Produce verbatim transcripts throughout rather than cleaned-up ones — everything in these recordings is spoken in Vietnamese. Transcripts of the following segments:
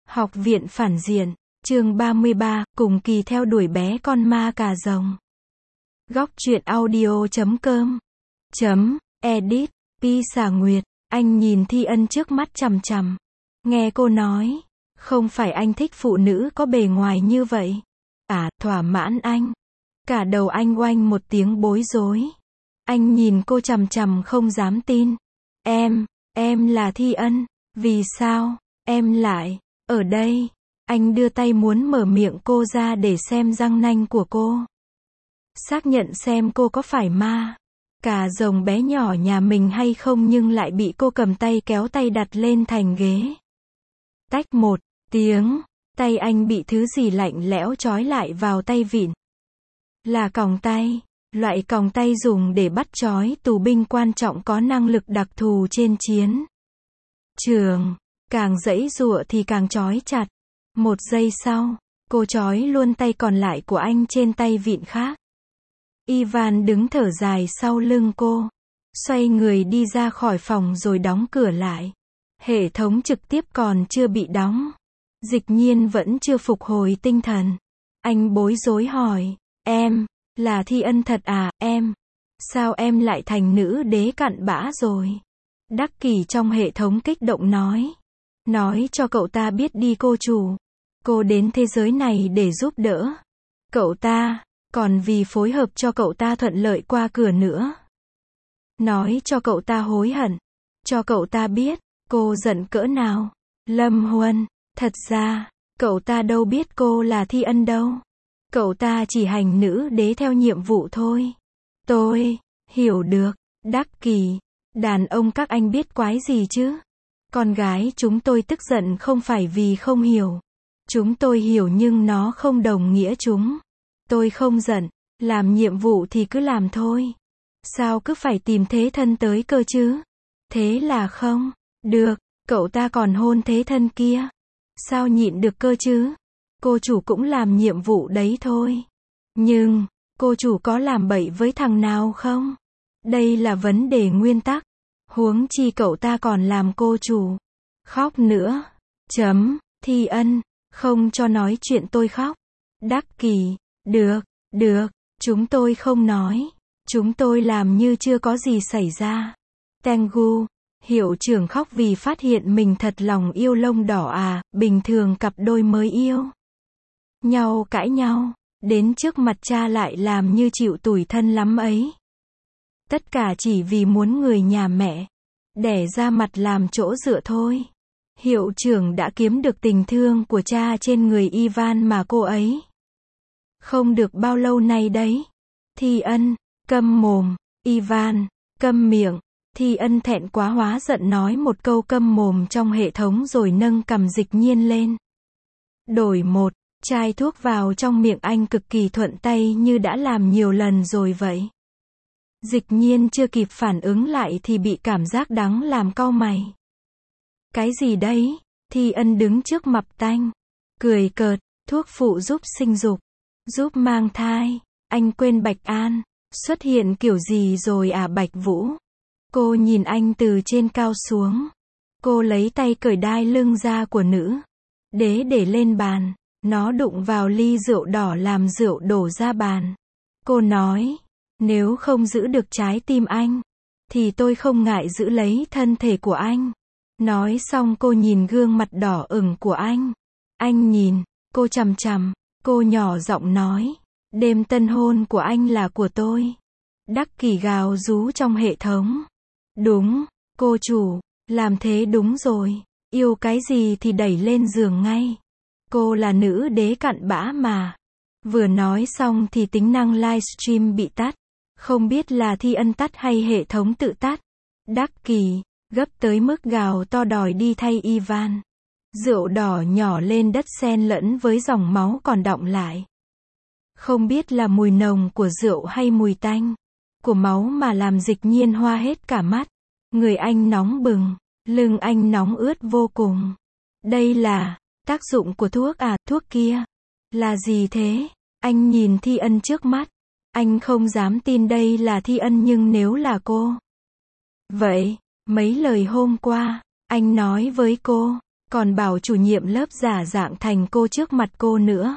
Học viện phản diện, chương ba mươi ba, cùng Kỳ theo đuổi bé con ma cà rồng. Góc truyện audio chấm com chấm edit, Pi Xà Nguyệt, anh nhìn Thi Ân trước mắt chằm chằm. Nghe cô nói, không phải anh thích phụ nữ có bề ngoài như vậy. À, thỏa mãn anh. Cả đầu anh oanh một tiếng bối rối. Anh nhìn cô chằm chằm không dám tin. Em, em là Thi Ân, vì sao, em lại ở đây? Anh đưa tay muốn mở miệng cô ra để xem răng nanh của cô. Xác nhận xem cô có phải ma cà rồng bé nhỏ nhà mình hay không, nhưng lại bị cô cầm tay kéo tay đặt lên thành ghế. Tách một tiếng, tay anh bị thứ gì lạnh lẽo trói lại vào tay vịn. Là còng tay, loại còng tay dùng để bắt trói tù binh quan trọng có năng lực đặc thù trên chiến trường. Càng giãy giụa thì càng trói chặt. Một giây sau, cô trói luôn tay còn lại của anh trên tay vịn khác. Ivan đứng thở dài sau lưng cô, xoay người đi ra khỏi phòng rồi đóng cửa lại. Hệ thống trực tiếp còn chưa bị đóng. Dịch Nhiên vẫn chưa phục hồi tinh thần. Anh bối rối hỏi, em, là Thi Ân thật à, em? Sao em lại thành nữ đế cặn bã rồi? Đắc Kỷ trong hệ thống kích động nói. Nói cho cậu ta biết đi cô chủ. Cô đến thế giới này để giúp đỡ cậu ta, còn vì phối hợp cho cậu ta thuận lợi qua cửa nữa. Nói cho cậu ta hối hận. Cho cậu ta biết, cô giận cỡ nào. Lâm Huân, thật ra, cậu ta đâu biết cô là Thi Ân đâu. Cậu ta chỉ hành nữ đế theo nhiệm vụ thôi. Tôi hiểu được. Đắc Kỷ, đàn ông các anh biết quái gì chứ? Con gái chúng tôi tức giận không phải vì không hiểu. Chúng tôi hiểu nhưng nó không đồng nghĩa chúng tôi không giận. Làm nhiệm vụ thì cứ làm thôi. Sao cứ phải tìm thế thân tới cơ chứ? Thế là không được. Cậu ta còn hôn thế thân kia. Sao nhịn được cơ chứ? Cô chủ cũng làm nhiệm vụ đấy thôi. Nhưng, cô chủ có làm bậy với thằng nào không? Đây là vấn đề nguyên tắc. Huống chi cậu ta còn làm cô chủ. Khóc nữa. Chấm. Thi Ân, không cho nói chuyện tôi khóc. Đắc Kỷ, được, được, chúng tôi không nói. Chúng tôi làm như chưa có gì xảy ra. Tengu, hiệu trưởng khóc vì phát hiện mình thật lòng yêu lông đỏ à, bình thường cặp đôi mới yêu nhau cãi nhau, đến trước mặt cha lại làm như chịu tủi thân lắm ấy. Tất cả chỉ vì muốn người nhà mẹ đẻ ra mặt làm chỗ dựa thôi. Hiệu trưởng đã kiếm được tình thương của cha trên người Ivan mà cô ấy không được bao lâu nay đấy. Thi Ân, câm mồm. Ivan, câm miệng. Thi Ân thẹn quá hóa giận nói một câu câm mồm trong hệ thống rồi nâng cằm Dịch Nhiên lên. Đổi một chai thuốc vào trong miệng anh cực kỳ thuận tay như đã làm nhiều lần rồi vậy. Dịch Nhiên chưa kịp phản ứng lại thì bị cảm giác đắng làm cau mày. Cái gì đấy? Thi Ân đứng trước mặt tanh, cười cợt, thuốc phụ giúp sinh dục, giúp mang thai. Anh quên Bạch An xuất hiện kiểu gì rồi à Bạch Vũ? Cô nhìn anh từ trên cao xuống. Cô lấy tay cởi đai lưng ra của nữ đế để lên bàn. Nó đụng vào ly rượu đỏ làm rượu đổ ra bàn. Cô nói, nếu không giữ được trái tim anh, thì tôi không ngại giữ lấy thân thể của anh. Nói xong cô nhìn gương mặt đỏ ửng của anh. Anh nhìn cô chằm chằm. Cô nhỏ giọng nói, đêm tân hôn của anh là của tôi. Đắc Kỷ gào rú trong hệ thống. Đúng, cô chủ, làm thế đúng rồi. Yêu cái gì thì đẩy lên giường ngay. Cô là nữ đế cặn bã mà. Vừa nói xong thì tính năng livestream bị tắt. Không biết là Thi Ân tắt hay hệ thống tự tắt. Đắc Kỷ gấp tới mức gào to đòi đi thay Ivan. Rượu đỏ nhỏ lên đất xen lẫn với dòng máu còn đọng lại. Không biết là mùi nồng của rượu hay mùi tanh của máu mà làm Dịch Nhiên hoa hết cả mắt. Người anh nóng bừng, lưng anh nóng ướt vô cùng. Đây là tác dụng của thuốc à? Thuốc kia là gì thế? Anh nhìn Thi Ân trước mắt. Anh không dám tin đây là Thi Ân, nhưng nếu là cô. Vậy, mấy lời hôm qua anh nói với cô, Còn bảo chủ nhiệm lớp giả dạng thành cô trước mặt cô nữa.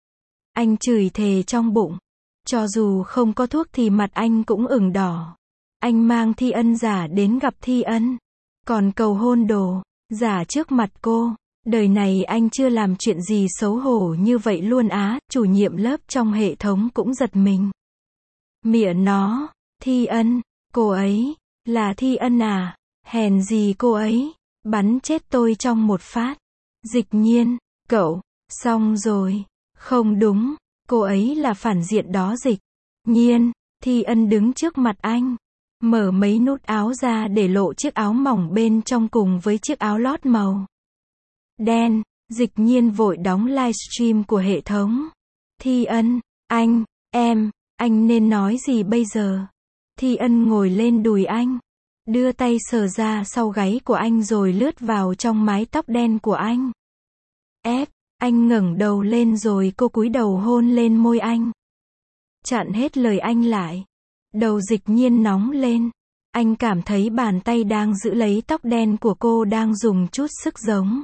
Anh chửi thề trong bụng. Cho dù không có thuốc thì mặt anh cũng ửng đỏ. Anh mang Thi Ân giả đến gặp Thi Ân. Còn cầu hôn đồ, giả trước mặt cô. Đời này anh chưa làm chuyện gì xấu hổ như vậy luôn á. Chủ nhiệm lớp trong hệ thống cũng giật mình. Mịa nó, Thi Ân, cô ấy, là Thi Ân à, hèn gì cô ấy, bắn chết tôi trong một phát. Dịch Nhiên, cậu, xong rồi, không đúng, cô ấy là phản diện đó Dịch Nhiên. Thi Ân đứng trước mặt anh, mở mấy nút áo ra để lộ chiếc áo mỏng bên trong cùng với chiếc áo lót màu đen. Dịch Nhiên vội đóng livestream của hệ thống. Thi Ân, anh, em, anh nên nói gì bây giờ? Thi Ân ngồi lên đùi anh, đưa tay sờ ra sau gáy của anh rồi lướt vào trong mái tóc đen của anh. Ép, anh ngẩng đầu lên rồi cô cúi đầu hôn lên môi anh. Chặn hết lời anh lại. Đầu Dịch Nhiên nóng lên. Anh cảm thấy bàn tay đang giữ lấy tóc đen của cô đang dùng chút sức giống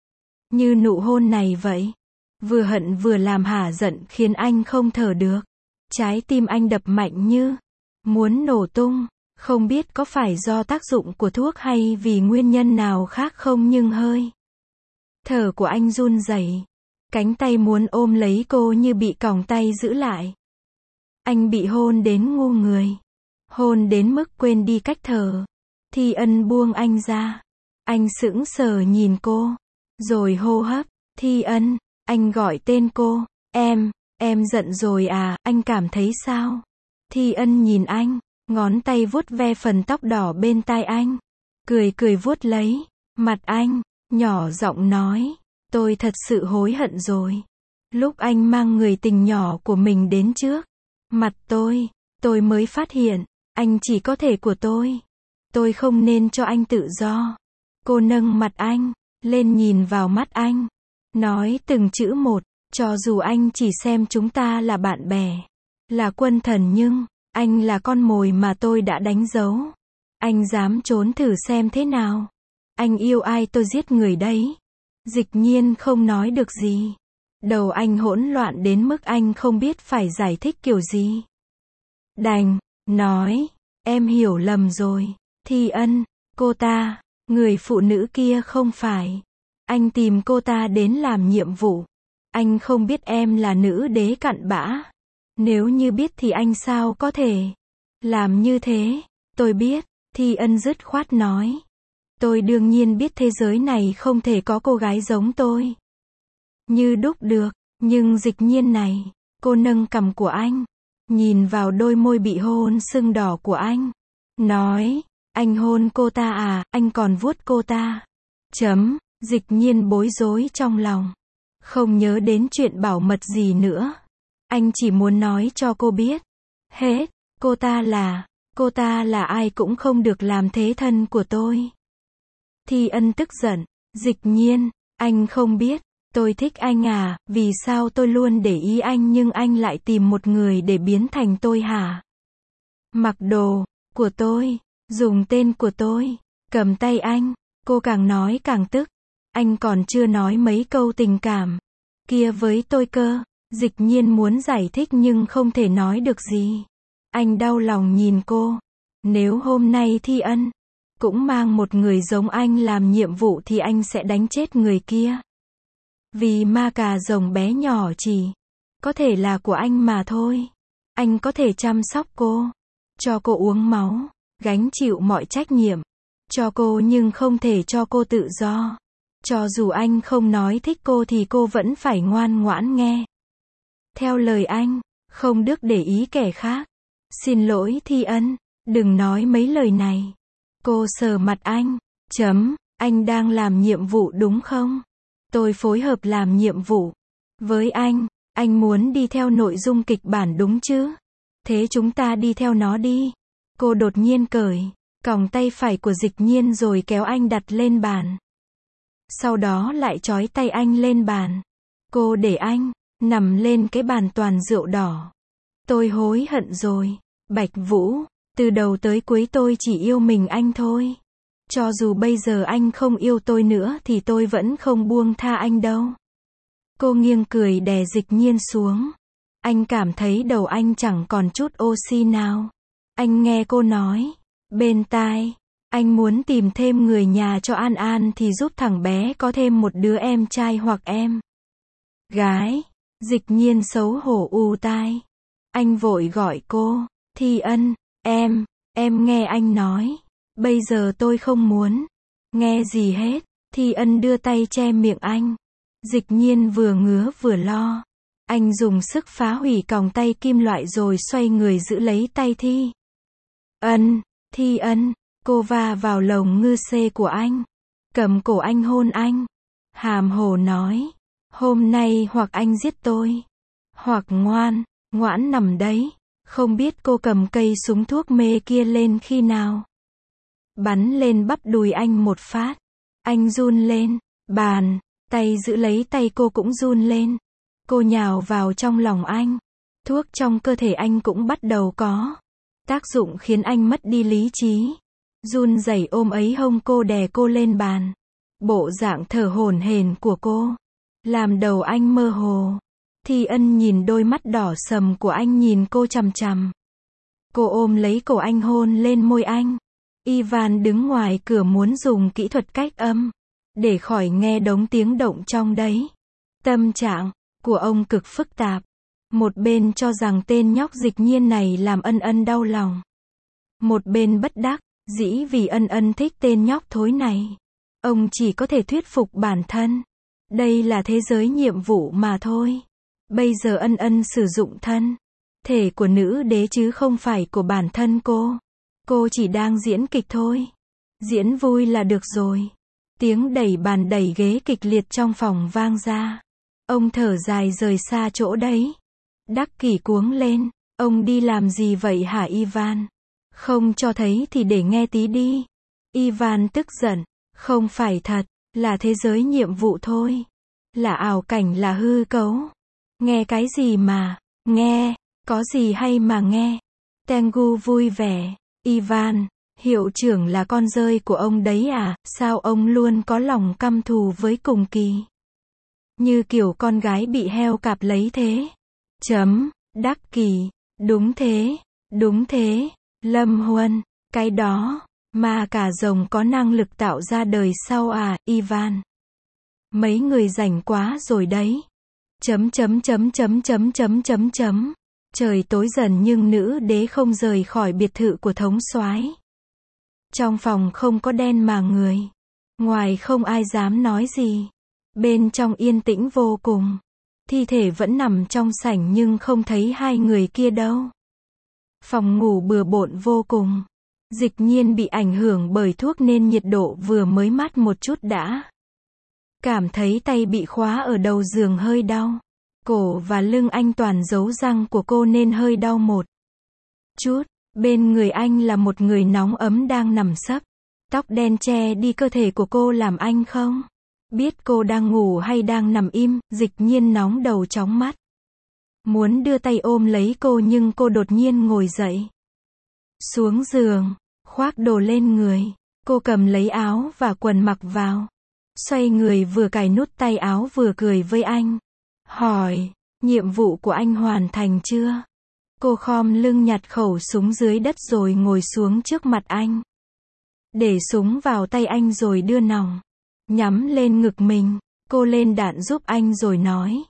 như nụ hôn này vậy. Vừa hận vừa làm hả giận khiến anh không thở được. Trái tim anh đập mạnh như muốn nổ tung. Không biết có phải do tác dụng của thuốc hay vì nguyên nhân nào khác không nhưng hơi thở của anh run rẩy. Cánh tay muốn ôm lấy cô như bị còng tay giữ lại. Anh bị hôn đến ngu người. Hôn đến mức quên đi cách thở. Thi Ân buông anh ra. Anh sững sờ nhìn cô. Rồi hô hấp. Thi Ân, anh gọi tên cô. Em, em giận rồi à, anh cảm thấy sao? Thi Ân nhìn anh, ngón tay vuốt ve phần tóc đỏ bên tai anh. Cười cười vuốt lấy mặt anh, nhỏ giọng nói. Tôi thật sự hối hận rồi. Lúc anh mang người tình nhỏ của mình đến trước mặt tôi, tôi mới phát hiện, anh chỉ có thể của tôi. Tôi không nên cho anh tự do. Cô nâng mặt anh lên nhìn vào mắt anh, nói từng chữ một, cho dù anh chỉ xem chúng ta là bạn bè, là quân thần nhưng, anh là con mồi mà tôi đã đánh dấu. Anh dám trốn thử xem thế nào. Anh yêu ai tôi giết người đấy. Dịch Nhiên không nói được gì. Đầu anh hỗn loạn đến mức anh không biết phải giải thích kiểu gì. Đành nói, em hiểu lầm rồi. Thi Ân, cô ta, người phụ nữ kia không phải. Anh tìm cô ta đến làm nhiệm vụ. Anh không biết em là nữ đế cặn bã. Nếu như biết thì anh sao có thể làm như thế. Tôi biết, Thi Ân dứt khoát nói. Tôi đương nhiên biết thế giới này không thể có cô gái giống tôi như đúc được, nhưng Dịch Nhiên này, cô nâng cằm của anh, nhìn vào đôi môi bị hôn sưng đỏ của anh, nói, anh hôn cô ta à, anh còn vuốt cô ta. Chấm, Dịch Nhiên bối rối trong lòng, không nhớ đến chuyện bảo mật gì nữa. Anh chỉ muốn nói cho cô biết, hết, cô ta là, cô ta là ai cũng không được làm thế thân của tôi. Thi Ân tức giận, Dịch Nhiên, anh không biết, tôi thích anh à, vì sao tôi luôn để ý anh nhưng anh lại tìm một người để biến thành tôi hả? Mặc đồ của tôi, dùng tên của tôi, cầm tay anh, cô càng nói càng tức. Anh còn chưa nói mấy câu tình cảm kia với tôi cơ. Dịch Nhiên muốn giải thích nhưng không thể nói được gì. Anh đau lòng nhìn cô. Nếu hôm nay Thi Ân cũng mang một người giống anh làm nhiệm vụ thì anh sẽ đánh chết người kia. Vì ma cà rồng bé nhỏ chỉ có thể là của anh mà thôi. Anh có thể chăm sóc cô, cho cô uống máu, gánh chịu mọi trách nhiệm cho cô nhưng không thể cho cô tự do. Cho dù anh không nói thích cô thì cô vẫn phải ngoan ngoãn nghe theo lời anh, không được để ý kẻ khác. Xin lỗi Thi Ân, đừng nói mấy lời này. Cô sờ mặt anh, chấm, anh đang làm nhiệm vụ đúng không? Tôi phối hợp làm nhiệm vụ với anh, anh muốn đi theo nội dung kịch bản đúng chứ? Thế chúng ta đi theo nó đi. Cô đột nhiên cởi còng tay phải của Dịch Nhiên rồi kéo anh đặt lên bàn. Sau đó lại trói tay anh lên bàn. Cô để anh nằm lên cái bàn toàn rượu đỏ. Tôi hối hận rồi, Bạch Vũ, từ đầu tới cuối tôi chỉ yêu mình anh thôi. Cho dù bây giờ anh không yêu tôi nữa thì tôi vẫn không buông tha anh đâu. Cô nghiêng cười đè Dịch Nhiên xuống. Anh cảm thấy đầu anh chẳng còn chút oxy nào. Anh nghe cô nói bên tai, anh muốn tìm thêm người nhà cho An An thì giúp thằng bé có thêm một đứa em trai hoặc em gái. Dịch Nhiên xấu hổ ù tai. Anh vội gọi cô, Thi Ân, em, em nghe anh nói. Bây giờ tôi không muốn nghe gì hết. Thi Ân đưa tay che miệng anh. Dịch Nhiên vừa ngứa vừa lo. Anh dùng sức phá hủy còng tay kim loại rồi xoay người giữ lấy tay Thi Ân. Thi Ân, cô va vào lồng ngư xê của anh, cầm cổ anh hôn anh, hàm hồ nói, hôm nay hoặc anh giết tôi, hoặc ngoan, ngoãn nằm đấy. Không biết cô cầm cây súng thuốc mê kia lên khi nào. Bắn lên bắp đùi anh một phát. Anh run lên, bàn, tay giữ lấy tay cô cũng run lên. Cô nhào vào trong lòng anh. Thuốc trong cơ thể anh cũng bắt đầu có tác dụng khiến anh mất đi lý trí. Run rẩy ôm ấy hông cô đè cô lên bàn. Bộ dạng thở hổn hển của cô làm đầu anh mơ hồ. Thi Ân nhìn đôi mắt đỏ sầm của anh nhìn cô chằm chằm. Cô ôm lấy cổ anh hôn lên môi anh. Ivan đứng ngoài cửa muốn dùng kỹ thuật cách âm để khỏi nghe đống tiếng động trong đấy. Tâm trạng của ông cực phức tạp. Một bên cho rằng tên nhóc Dịch Nhiên này làm Ân Ân đau lòng. Một bên bất đắc dĩ vì Ân Ân thích tên nhóc thối này. Ông chỉ có thể thuyết phục bản thân. Đây là thế giới nhiệm vụ mà thôi. Bây giờ Ân Ân sử dụng thân thể của nữ đế chứ không phải của bản thân cô. Cô chỉ đang diễn kịch thôi. Diễn vui là được rồi. Tiếng đẩy bàn đẩy ghế kịch liệt trong phòng vang ra. Ông thở dài rời xa chỗ đấy. Đắc Kỷ cuống lên. Ông đi làm gì vậy hả Ivan? Không cho thấy thì để nghe tí đi. Ivan tức giận. Không phải thật, là thế giới nhiệm vụ thôi. Là ảo cảnh, là hư cấu. Nghe cái gì mà, nghe, có gì hay mà nghe. Tengu vui vẻ. Ivan, hiệu trưởng là con rơi của ông đấy à, sao ông luôn có lòng căm thù với Cùng Kỳ? Như kiểu con gái bị heo cạp lấy thế. Chấm, Đắc Kỷ, đúng thế, đúng thế, Lâm Huân, cái đó, mà cả rồng có năng lực tạo ra đời sau à, Ivan. Mấy người rảnh quá rồi đấy. Chấm chấm chấm chấm chấm chấm chấm chấm. Trời tối dần nhưng nữ đế không rời khỏi biệt thự của thống soái. Trong phòng không có đen mà người. Ngoài không ai dám nói gì. Bên trong yên tĩnh vô cùng. Thi thể vẫn nằm trong sảnh nhưng không thấy hai người kia đâu. Phòng ngủ bừa bộn vô cùng. Dịch Nhiên bị ảnh hưởng bởi thuốc nên nhiệt độ vừa mới mát một chút đã cảm thấy tay bị khóa ở đầu giường hơi đau. Cổ và lưng anh toàn dấu răng của cô nên hơi đau một chút. Bên người anh là một người nóng ấm đang nằm sấp. Tóc đen che đi cơ thể của cô làm anh không biết cô đang ngủ hay đang nằm im. Dịch Nhiên nóng đầu chóng mắt. Muốn đưa tay ôm lấy cô nhưng cô đột nhiên ngồi dậy. Xuống giường, khoác đồ lên người. Cô cầm lấy áo và quần mặc vào. Xoay người vừa cài nút tay áo vừa cười với anh. Hỏi, nhiệm vụ của anh hoàn thành chưa? Cô khom lưng nhặt khẩu súng dưới đất rồi ngồi xuống trước mặt anh. Để súng vào tay anh rồi đưa nòng nhắm lên ngực mình. Cô lên đạn giúp anh rồi nói.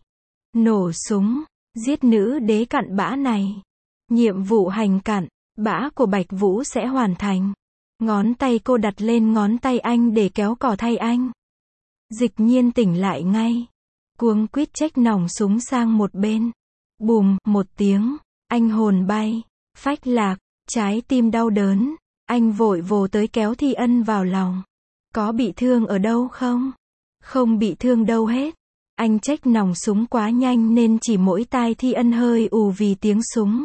Nổ súng, giết nữ đế cặn bã này. Nhiệm vụ hành cặn bã của Bạch Vũ sẽ hoàn thành. Ngón tay cô đặt lên ngón tay anh để kéo cò thay anh. Dịch Nhiên tỉnh lại ngay. Cuống quýt chếch nòng súng sang một bên. Bùm, một tiếng. Anh hồn bay. Phách lạc. Trái tim đau đớn. Anh vội vồ tới kéo Thi Ân vào lòng. Có bị thương ở đâu không? Không bị thương đâu hết. Anh chếch nòng súng quá nhanh nên chỉ mỗi tai Thi Ân hơi ù vì tiếng súng.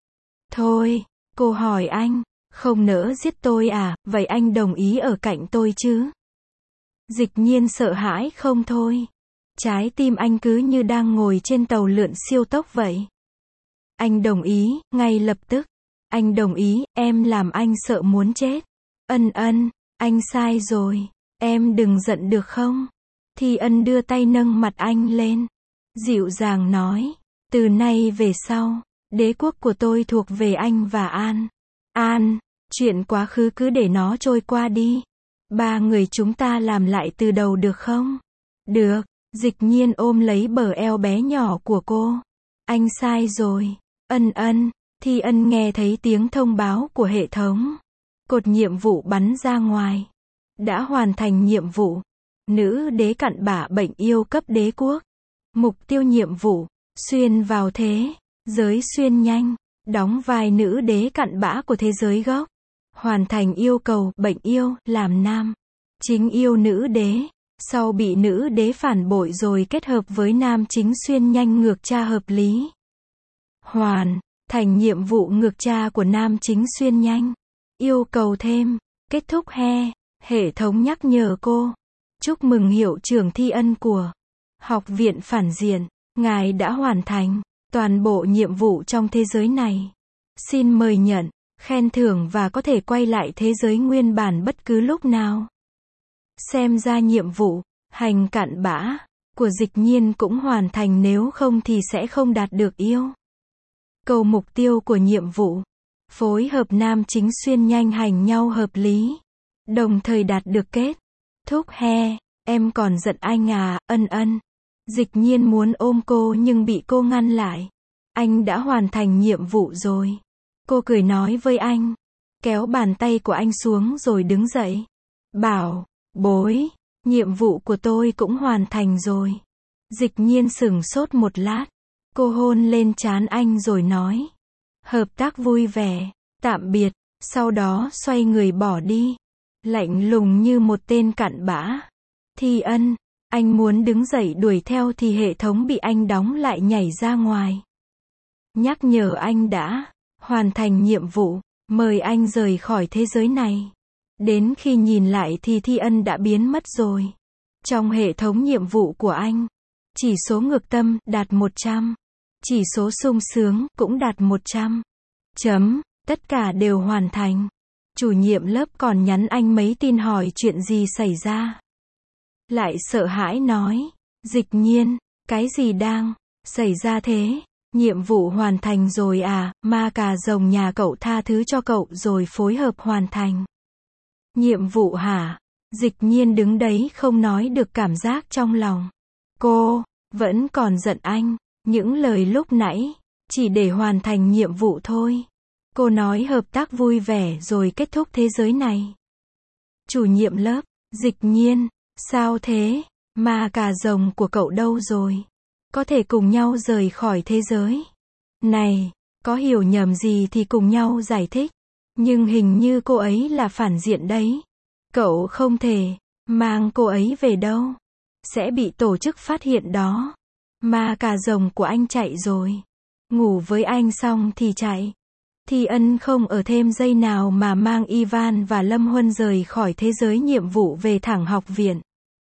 Thôi, cô hỏi anh. Không nỡ giết tôi à, vậy anh đồng ý ở cạnh tôi chứ? Dịch Nhiên sợ hãi không thôi. Trái tim anh cứ như đang ngồi trên tàu lượn siêu tốc vậy. Anh đồng ý, ngay lập tức. Anh đồng ý, em làm anh sợ muốn chết. Ân Ân, Anh sai rồi. Em đừng giận được không? Thi Ân đưa tay nâng mặt anh lên. Dịu dàng nói. Từ nay về sau, đế quốc của tôi thuộc về anh và An. An, chuyện quá khứ cứ để nó trôi qua đi. Ba người chúng ta làm lại từ đầu được không? Được. Dịch Nhiên ôm lấy bờ eo bé nhỏ của cô. Anh sai rồi. Ân ân. Thi Ân nghe thấy tiếng thông báo của hệ thống. Cột nhiệm vụ bắn ra ngoài. Đã hoàn thành nhiệm vụ. Nữ đế cặn bã bệnh yêu cấp đế quốc. Mục tiêu nhiệm vụ. Xuyên vào thế giới xuyên nhanh. Đóng vai nữ đế cặn bã của thế giới gốc. Hoàn thành yêu cầu bệnh yêu làm nam. Chính yêu nữ đế. Sau bị nữ đế phản bội rồi kết hợp với nam chính xuyên nhanh ngược cha hợp lý. Hoàn thành nhiệm vụ ngược cha của nam chính xuyên nhanh. Yêu cầu thêm. Kết thúc he. Hệ thống nhắc nhở cô. Chúc mừng hiệu trưởng Thi Ân của Học viện Phản Diện. Ngài đã hoàn thành toàn bộ nhiệm vụ trong thế giới này. Xin mời nhận khen thưởng và có thể quay lại thế giới nguyên bản bất cứ lúc nào. Xem ra nhiệm vụ hành cặn bã của Dịch Nhiên cũng hoàn thành, nếu không thì sẽ không đạt được yêu cầu mục tiêu của nhiệm vụ. Phối hợp nam chính xuyên nhanh hành nhau hợp lý. Đồng thời đạt được kết thúc he. Em còn giận anh à? Ân ân. Dịch Nhiên muốn ôm cô nhưng bị cô ngăn lại. Anh đã hoàn thành nhiệm vụ rồi. Cô cười nói với anh. Kéo bàn tay của anh xuống rồi đứng dậy. Bảo, bối, nhiệm vụ của tôi cũng hoàn thành rồi. Dịch Nhiên sửng sốt một lát. Cô hôn lên trán anh rồi nói. Hợp tác vui vẻ. Tạm biệt. Sau đó xoay người bỏ đi. Lạnh lùng như một tên cặn bã. Thi Ân. Anh muốn đứng dậy đuổi theo thì hệ thống bị anh đóng lại nhảy ra ngoài. Nhắc nhở anh đã hoàn thành nhiệm vụ, mời anh rời khỏi thế giới này. Đến khi nhìn lại thì Thi Ân đã biến mất rồi. Trong hệ thống nhiệm vụ của anh, chỉ số ngược tâm đạt một trăm, chỉ số sung sướng cũng đạt một trăm. Chấm, tất cả đều hoàn thành. Chủ nhiệm lớp còn nhắn anh mấy tin hỏi chuyện gì xảy ra. Lại sợ hãi nói, Dịch Nhiên, cái gì đang xảy ra thế? Nhiệm vụ hoàn thành rồi à? Ma cà rồng nhà cậu tha thứ cho cậu rồi phối hợp hoàn thành. Nhiệm vụ hả? Dịch Nhiên đứng đấy không nói được cảm giác trong lòng. Cô vẫn còn giận anh, những lời lúc nãy chỉ để hoàn thành nhiệm vụ thôi. Cô nói hợp tác vui vẻ rồi kết thúc thế giới này. Chủ nhiệm lớp, Dịch Nhiên, sao thế? Ma cà rồng của cậu đâu rồi? Có thể cùng nhau rời khỏi thế giới này. Có hiểu nhầm gì thì cùng nhau giải thích. Nhưng hình như cô ấy là phản diện đấy. Cậu không thể mang cô ấy về đâu. Sẽ bị tổ chức phát hiện đó. Ma cà rồng của anh chạy rồi. Ngủ với anh xong thì chạy. Thi Ân không ở thêm giây nào mà mang Ivan và Lâm Huân rời khỏi thế giới nhiệm vụ về thẳng học viện.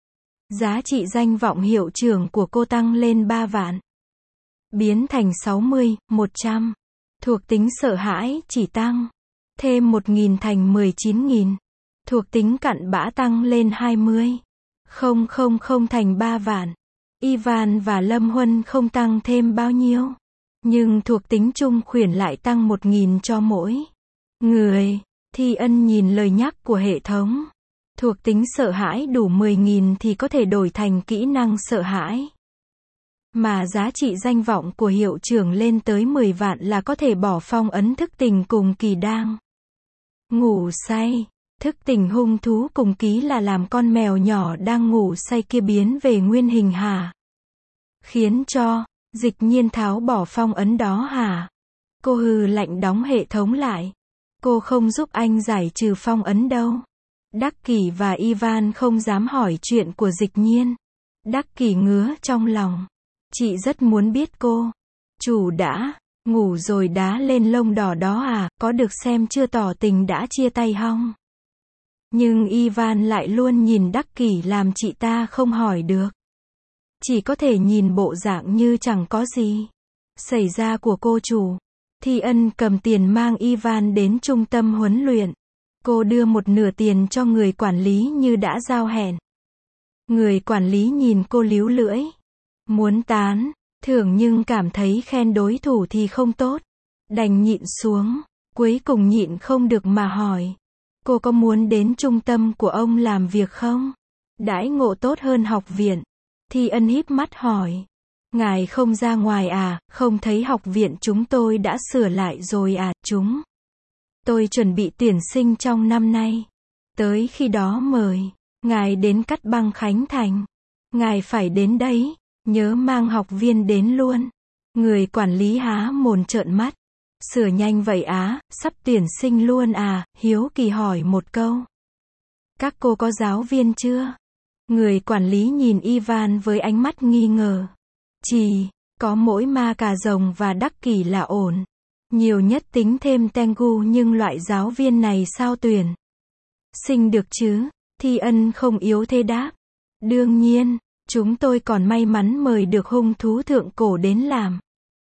Giá trị danh vọng hiệu trưởng của cô tăng lên ba vạn. Biến thành sáu mươi, một trăm. Thuộc tính sợ hãi chỉ tăng thêm một nghìn thành mười chín nghìn. Thuộc tính cặn bã tăng lên hai mươi. Không không không thành ba vạn. Ivan và Lâm Huân không tăng thêm bao nhiêu. Nhưng thuộc tính trung khuyển lại tăng một nghìn cho mỗi người. Thi Ân nhìn lời nhắc của hệ thống. Thuộc tính sợ hãi đủ mười nghìn thì có thể đổi thành kỹ năng sợ hãi. Mà giá trị danh vọng của hiệu trưởng lên tới mười vạn là có thể bỏ phong ấn thức tỉnh cùng kỳ đang ngủ say. Thức tỉnh hung thú cùng ký là làm con mèo nhỏ đang ngủ say kia biến về nguyên hình hả? Khiến cho Dịch Nhiên tháo bỏ phong ấn đó hả? Cô hừ lạnh đóng hệ thống lại. Cô không giúp anh giải trừ phong ấn đâu. Đắc Kỷ và Ivan không dám hỏi chuyện của Dịch Nhiên. Đắc Kỷ ngứa trong lòng. Chị rất muốn biết cô chủ đã ngủ rồi đá lên lông đỏ đó à? Có được xem chưa, tỏ tình đã chia tay hông? Nhưng Ivan lại luôn nhìn Đắc Kỷ làm chị ta không hỏi được. Chỉ có thể nhìn bộ dạng như chẳng có gì xảy ra của cô chủ. Thi Ân cầm tiền mang Ivan đến trung tâm huấn luyện. Cô đưa một nửa tiền cho người quản lý như đã giao hẹn. Người quản lý nhìn cô líu lưỡi. Muốn tán thưởng nhưng cảm thấy khen đối thủ thì không tốt. Đành nhịn xuống. Cuối cùng nhịn không được mà hỏi. Cô có muốn đến trung tâm của ông làm việc không? Đãi ngộ tốt hơn học viện. Thi Ân híp mắt hỏi. Ngài không ra ngoài à, không thấy học viện chúng tôi đã sửa lại rồi à, chúng tôi chuẩn bị tuyển sinh trong năm nay. Tới khi đó mời ngài đến Cát Băng Khánh Thành. Ngài phải đến đấy, nhớ mang học viên đến luôn. Người quản lý há mồm trợn mắt. Sửa nhanh vậy á, sắp tuyển sinh luôn à, hiếu kỳ hỏi một câu. Các cô có giáo viên chưa? Người quản lý nhìn Ivan với ánh mắt nghi ngờ. Chỉ có mỗi ma cà rồng và đắc kỷ là ổn. Nhiều nhất tính thêm Tengu nhưng loại giáo viên này sao tuyển sinh được chứ? Thi Ân không yếu thế đáp. Đương nhiên, chúng tôi còn may mắn mời được hung thú thượng cổ đến làm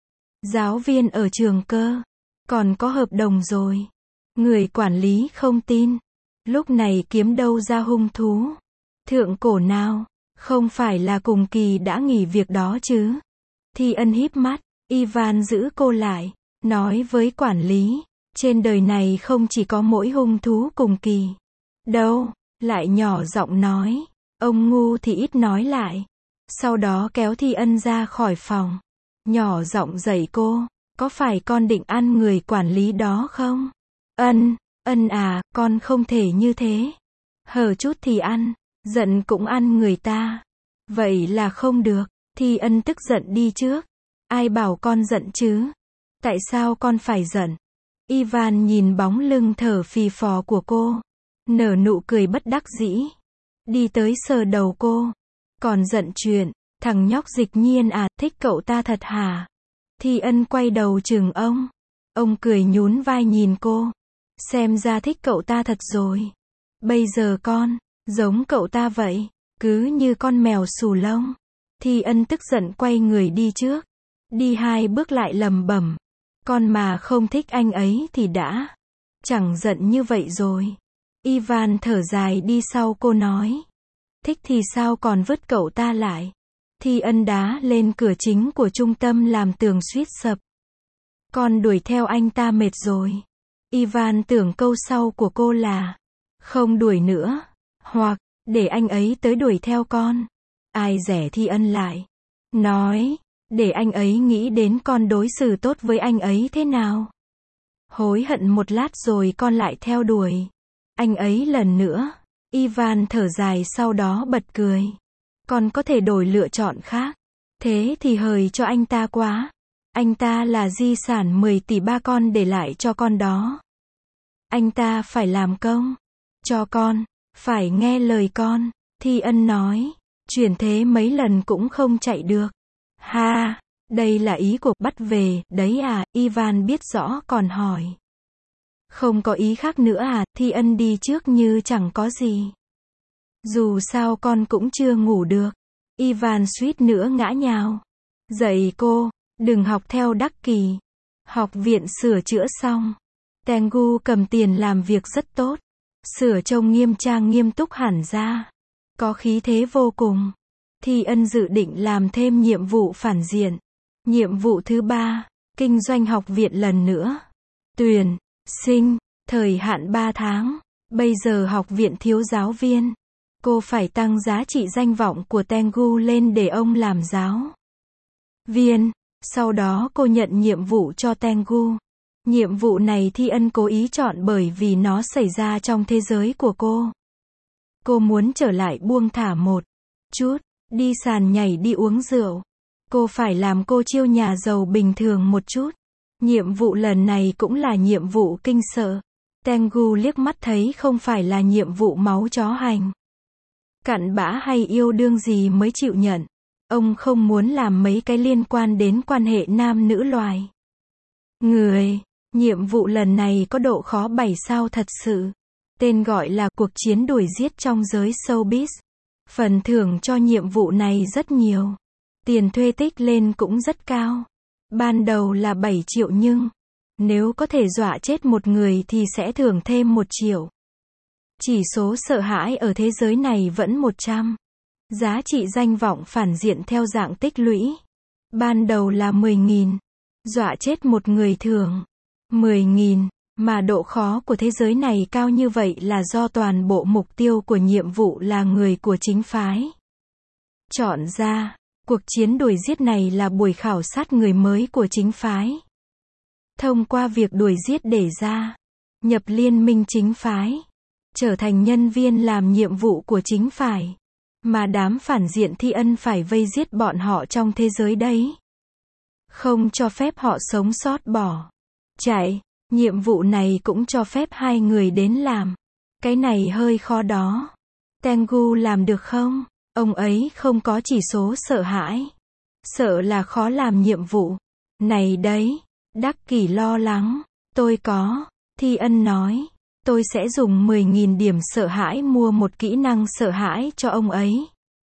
giáo viên ở trường cơ. Còn có hợp đồng rồi. Người quản lý không tin. Lúc này kiếm đâu ra hung thú thượng cổ nào? Không phải là cùng kỳ đã nghỉ việc đó chứ? Thi Ân híp mắt. Ivan giữ cô lại. Nói với quản lý. Trên đời này không chỉ có mỗi hung thú cùng kỳ. Đâu? Lại nhỏ giọng nói. Ông ngu thì ít nói lại. Sau đó kéo Thi Ân ra khỏi phòng. Nhỏ giọng dạy cô. Có phải con định ăn người quản lý đó không? Ân, ân à, con không thể như thế. Hở chút thì ăn, giận cũng ăn người ta. Vậy là không được. Thi Ân tức giận đi trước. Ai bảo con giận chứ? Tại sao con phải giận? Ivan nhìn bóng lưng thở phì phò của cô. Nở nụ cười bất đắc dĩ. Đi tới sờ đầu cô. Còn giận chuyện, thằng nhóc Dịch Nhiên à, thích cậu ta thật hả? Thi Ân quay đầu chừng ông. Ông cười nhún vai nhìn cô. Xem ra thích cậu ta thật rồi. Bây giờ con, giống cậu ta vậy. Cứ như con mèo xù lông. Thi Ân tức giận quay người đi trước. Đi hai bước lại lầm bẩm. Con mà không thích anh ấy thì đã chẳng giận như vậy rồi. Ivan thở dài đi sau cô nói. Thích thì sao còn vứt cậu ta lại. Thi Ân đá lên cửa chính của trung tâm làm tường suýt sập. Con đuổi theo anh ta mệt rồi. Ivan tưởng câu sau của cô là không đuổi nữa, hoặc để anh ấy tới đuổi theo con. Ai dè Thi Ân lại nói, để anh ấy nghĩ đến con đối xử tốt với anh ấy thế nào. Hối hận một lát rồi con lại theo đuổi anh ấy lần nữa. Ivan thở dài sau đó bật cười. Con có thể đổi lựa chọn khác. Thế thì hời cho anh ta quá. Anh ta là di sản mười tỷ ba con để lại cho con đó. Anh ta phải làm công cho con, phải nghe lời con. Thi Ân nói. Chuyển thế mấy lần cũng không chạy được. Ha, đây là ý của bắt về, đấy à, Ivan biết rõ còn hỏi. Không có ý khác nữa à, Thi Ân đi trước như chẳng có gì. Dù sao con cũng chưa ngủ được. Ivan suýt nữa ngã nhào. Dạy cô, đừng học theo đắc kỳ. Học viện sửa chữa xong. Tengu cầm tiền làm việc rất tốt. Sửa trông nghiêm trang nghiêm túc hẳn ra. Có khí thế vô cùng. Thi Ân dự định làm thêm nhiệm vụ phản diện. Nhiệm vụ thứ ba, kinh doanh học viện lần nữa. Tuyển sinh, thời hạn ba tháng. Bây giờ học viện thiếu giáo viên. Cô phải tăng giá trị danh vọng của Tengu lên để ông làm giáo viên. Sau đó cô nhận nhiệm vụ cho Tengu. Nhiệm vụ này Thi Ân cố ý chọn bởi vì nó xảy ra trong thế giới của cô. Cô muốn trở lại buông thả một chút, đi sàn nhảy đi uống rượu. Cô phải làm cô chiêu nhà giàu bình thường một chút. Nhiệm vụ lần này cũng là nhiệm vụ kinh sợ. Tengu liếc mắt thấy không phải là nhiệm vụ máu chó hành cặn bã hay yêu đương gì mới chịu nhận. Ông không muốn làm mấy cái liên quan đến quan hệ nam nữ loài người. Nhiệm vụ lần này có độ khó bảy sao thật sự. Tên gọi là cuộc chiến đuổi giết trong giới showbiz. Phần thưởng cho nhiệm vụ này rất nhiều. Tiền thuê tích lên cũng rất cao. Ban đầu là bảy triệu nhưng nếu có thể dọa chết một người thì sẽ thưởng thêm một triệu. Chỉ số sợ hãi ở thế giới này vẫn một trăm. Giá trị danh vọng phản diện theo dạng tích lũy. Ban đầu là mười nghìn. Dọa chết một người thường. mười nghìn. Mà độ khó của thế giới này cao như vậy là do toàn bộ mục tiêu của nhiệm vụ là người của chính phái chọn ra. Cuộc chiến đuổi giết này là buổi khảo sát người mới của chính phái. Thông qua việc đuổi giết để ra nhập liên minh chính phái, trở thành nhân viên làm nhiệm vụ của chính phái, mà đám phản diện Thi Ân phải vây giết bọn họ trong thế giới đấy. Không cho phép họ sống sót bỏ chạy. Nhiệm vụ này cũng cho phép hai người đến làm. Cái này hơi khó đó. Tengu làm được không? Ông ấy không có chỉ số sợ hãi. Sợ là khó làm nhiệm vụ. Này đấy. Đắc Kỷ lo lắng. Tôi có. Thi Ân nói. Tôi sẽ dùng mười nghìn điểm sợ hãi mua một kỹ năng sợ hãi cho ông ấy.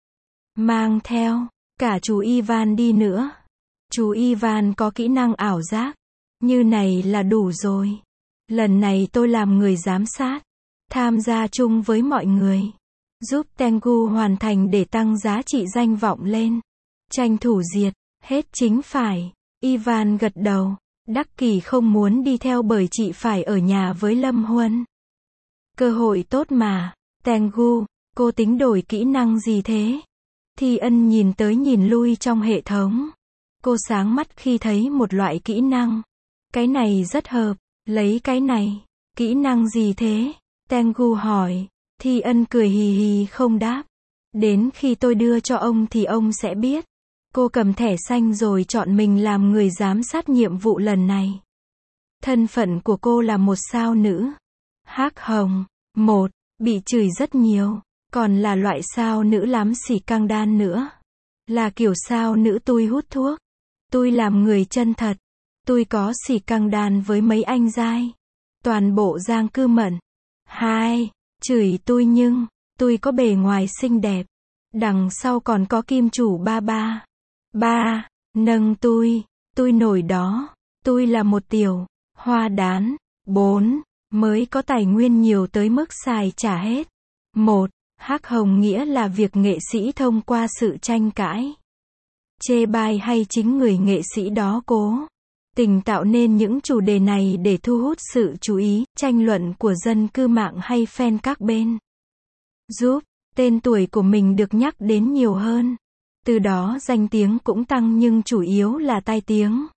Mang theo. Cả chú Ivan đi nữa. Chú Ivan có kỹ năng ảo giác. Như này là đủ rồi. Lần này tôi làm người giám sát. Tham gia chung với mọi người. Giúp Tengu hoàn thành để tăng giá trị danh vọng lên. Tranh thủ diệt. Hết chính phải. Ivan gật đầu. Đắc Kỷ không muốn đi theo bởi chị phải ở nhà với Lâm Huân. Cơ hội tốt mà. Tengu, cô tính đổi kỹ năng gì thế? Thi Ân nhìn tới nhìn lui trong hệ thống. Cô sáng mắt khi thấy một loại kỹ năng. Cái này rất hợp. Lấy cái này. Kỹ năng gì thế? Tengu hỏi. Thi Ân cười hì hì không đáp. Đến khi tôi đưa cho ông thì ông sẽ biết. Cô cầm thẻ xanh rồi chọn mình làm người giám sát nhiệm vụ lần này. Thân phận của cô là một sao nữ. Hắc hồng. Một. Bị chửi rất nhiều. Còn là loại sao nữ lắm xỉ căng đan nữa. Là kiểu sao nữ tôi hút thuốc. Tôi làm người chân thật. Tôi có xỉ căng đàn với mấy anh giai. Toàn bộ Giang Cư Mận. Hai. Chửi tôi nhưng, tôi có bề ngoài xinh đẹp. Đằng sau còn có kim chủ ba ba. Ba. Nâng tôi. Tôi nổi đó. Tôi là một tiểu hoa đán. Bốn. Mới có tài nguyên nhiều tới mức xài trả hết. Một. Hắc hồng nghĩa là việc nghệ sĩ thông qua sự tranh cãi, chê bai hay chính người nghệ sĩ đó cố tình tạo nên những chủ đề này để thu hút sự chú ý, tranh luận của dân cư mạng hay fan các bên. Giúp tên tuổi của mình được nhắc đến nhiều hơn. Từ đó danh tiếng cũng tăng nhưng chủ yếu là tai tiếng.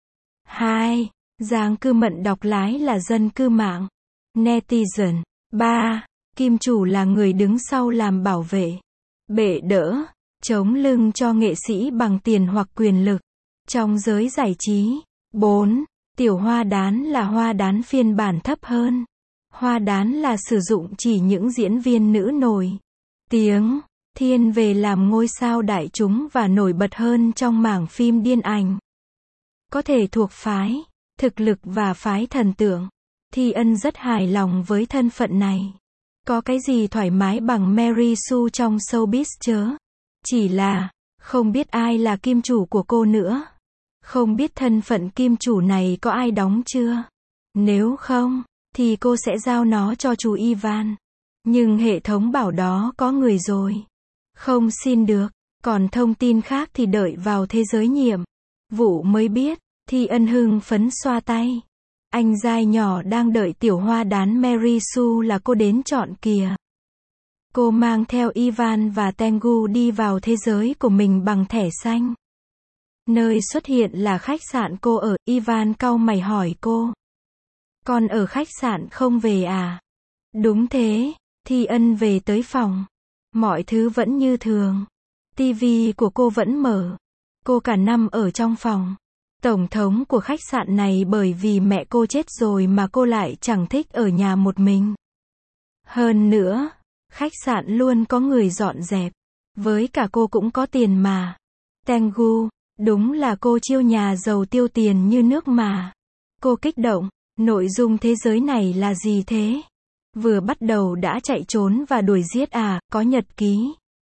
Hai. Giang Cư Mận đọc lái là dân cư mạng. Netizen. Ba. Kim chủ là người đứng sau làm bảo vệ, bệ đỡ, chống lưng cho nghệ sĩ bằng tiền hoặc quyền lực. Trong giới giải trí. Bốn. Tiểu hoa đán là hoa đán phiên bản thấp hơn. Hoa đán là sử dụng chỉ những diễn viên nữ nổi tiếng, thiên về làm ngôi sao đại chúng và nổi bật hơn trong mảng phim điện ảnh. Có thể thuộc phái thực lực và phái thần tượng. Thi Ân rất hài lòng với thân phận này. Có cái gì thoải mái bằng Mary Sue trong showbiz chớ. Chỉ là, không biết ai là kim chủ của cô nữa. Không biết thân phận kim chủ này có ai đóng chưa. Nếu không, thì cô sẽ giao nó cho chú Ivan. Nhưng hệ thống bảo đó có người rồi. Không xin được. Còn thông tin khác thì đợi vào thế giới nhiệm vụ mới biết. Thi Ân hưng phấn xoa tay. Anh giai nhỏ đang đợi tiểu hoa đán Mary Sue là cô đến chọn kìa. Cô mang theo Ivan và Tengu đi vào thế giới của mình bằng thẻ xanh. Nơi xuất hiện là khách sạn cô ở. Ivan cau mày hỏi cô. Con ở khách sạn không về à? Đúng thế. Thi Ân về tới phòng. Mọi thứ vẫn như thường. Tivi của cô vẫn mở. Cô cả năm ở trong phòng. Tổng thống của khách sạn này bởi vì mẹ cô chết rồi mà cô lại chẳng thích ở nhà một mình. Hơn nữa, khách sạn luôn có người dọn dẹp. Với cả cô cũng có tiền mà. Tengu, đúng là cô chiêu nhà giàu tiêu tiền như nước mà. Cô kích động, nội dung thế giới này là gì thế? Vừa bắt đầu đã chạy trốn và đuổi giết à, có nhật ký.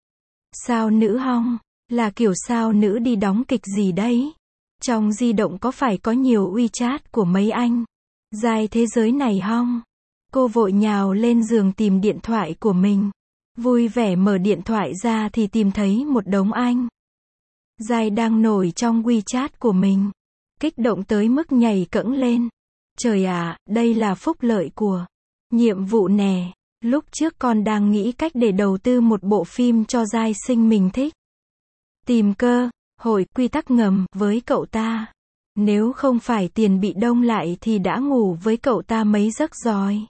Sao nữ hong, là kiểu sao nữ đi đóng kịch gì đấy? Trong di động có phải có nhiều WeChat của mấy anh giai thế giới này hong? Cô vội nhào lên giường tìm điện thoại của mình. Vui vẻ mở điện thoại ra thì tìm thấy một đống anh giai đang nổi trong WeChat của mình. Kích động tới mức nhảy cẫng lên. Trời ạ, đây là phúc lợi của nhiệm vụ nè. Lúc trước con đang nghĩ cách để đầu tư một bộ phim cho giai sinh mình thích. Tìm cơ hội quy tắc ngầm với cậu ta. Nếu không phải tiền bị đông lại thì đã ngủ với cậu ta mấy giấc rồi.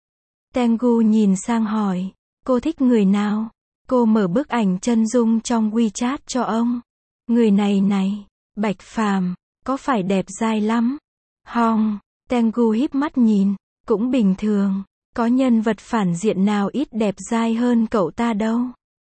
Tengu nhìn sang hỏi, cô thích người nào? Cô mở bức ảnh chân dung trong WeChat cho ông. Người này này, Bạch Phàm, có phải đẹp dai lắm? Hong, Tengu híp mắt nhìn, cũng bình thường, có nhân vật phản diện nào ít đẹp dai hơn cậu ta đâu.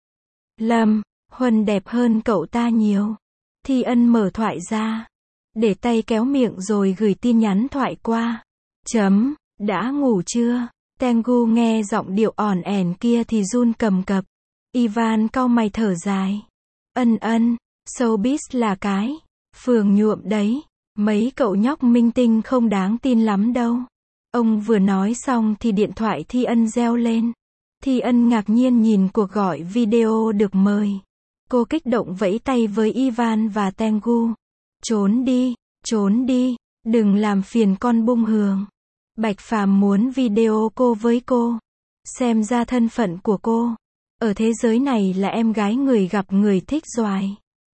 Lâm Huân đẹp hơn cậu ta nhiều. Thi Ân mở thoại ra, để tay kéo miệng rồi gửi tin nhắn thoại qua. Chấm, đã ngủ chưa? Tengu nghe giọng điệu ỏn ẻn kia thì run cầm cập. Ivan cau mày thở dài. Ân ân, showbiz là cái phường nhuộm đấy. Mấy cậu nhóc minh tinh không đáng tin lắm đâu. Ông vừa nói xong thì điện thoại Thi Ân reo lên. Thi Ân ngạc nhiên nhìn cuộc gọi video được mời. Cô kích động vẫy tay với Ivan và Tengu. Trốn đi, trốn đi, đừng làm phiền con Bung Hường. Bạch Phàm muốn video cô với cô. Xem ra thân phận của cô ở thế giới này là em gái người gặp người thích doài.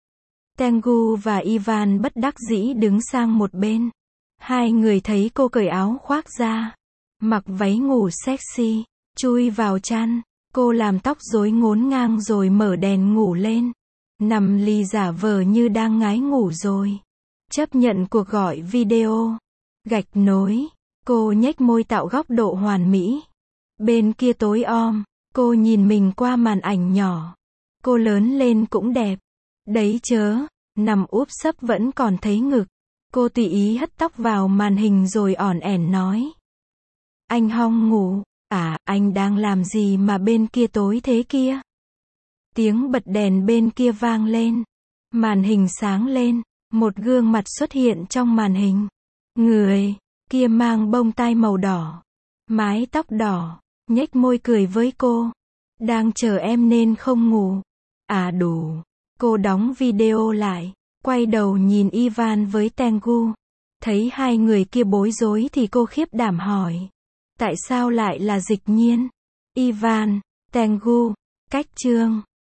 Tengu và Ivan bất đắc dĩ đứng sang một bên. Hai người thấy cô cởi áo khoác ra, mặc váy ngủ sexy, chui vào chăn. Cô làm tóc rối ngốn ngang rồi mở đèn ngủ lên. Nằm lì giả vờ như đang ngái ngủ rồi. Chấp nhận cuộc gọi video. Gạch nối. Cô nhếch môi tạo góc độ hoàn mỹ. Bên kia tối om, cô nhìn mình qua màn ảnh nhỏ. Cô lớn lên cũng đẹp. Đấy chớ, nằm úp sấp vẫn còn thấy ngực. Cô tùy ý hất tóc vào màn hình rồi ỏn ẻn nói. Anh Hong ngủ, à, anh đang làm gì mà bên kia tối thế kia? Tiếng bật đèn bên kia vang lên. Màn hình sáng lên, một gương mặt xuất hiện trong màn hình. Người kia mang bông tai màu đỏ, mái tóc đỏ, nhếch môi cười với cô. Đang chờ em nên không ngủ. À đủ. Cô đóng video lại, quay đầu nhìn Ivan với Tengu. Thấy hai người kia bối rối thì cô khiếp đảm hỏi. Tại sao lại là Dịch Nhiên? Ivan, Tengu, cách chương.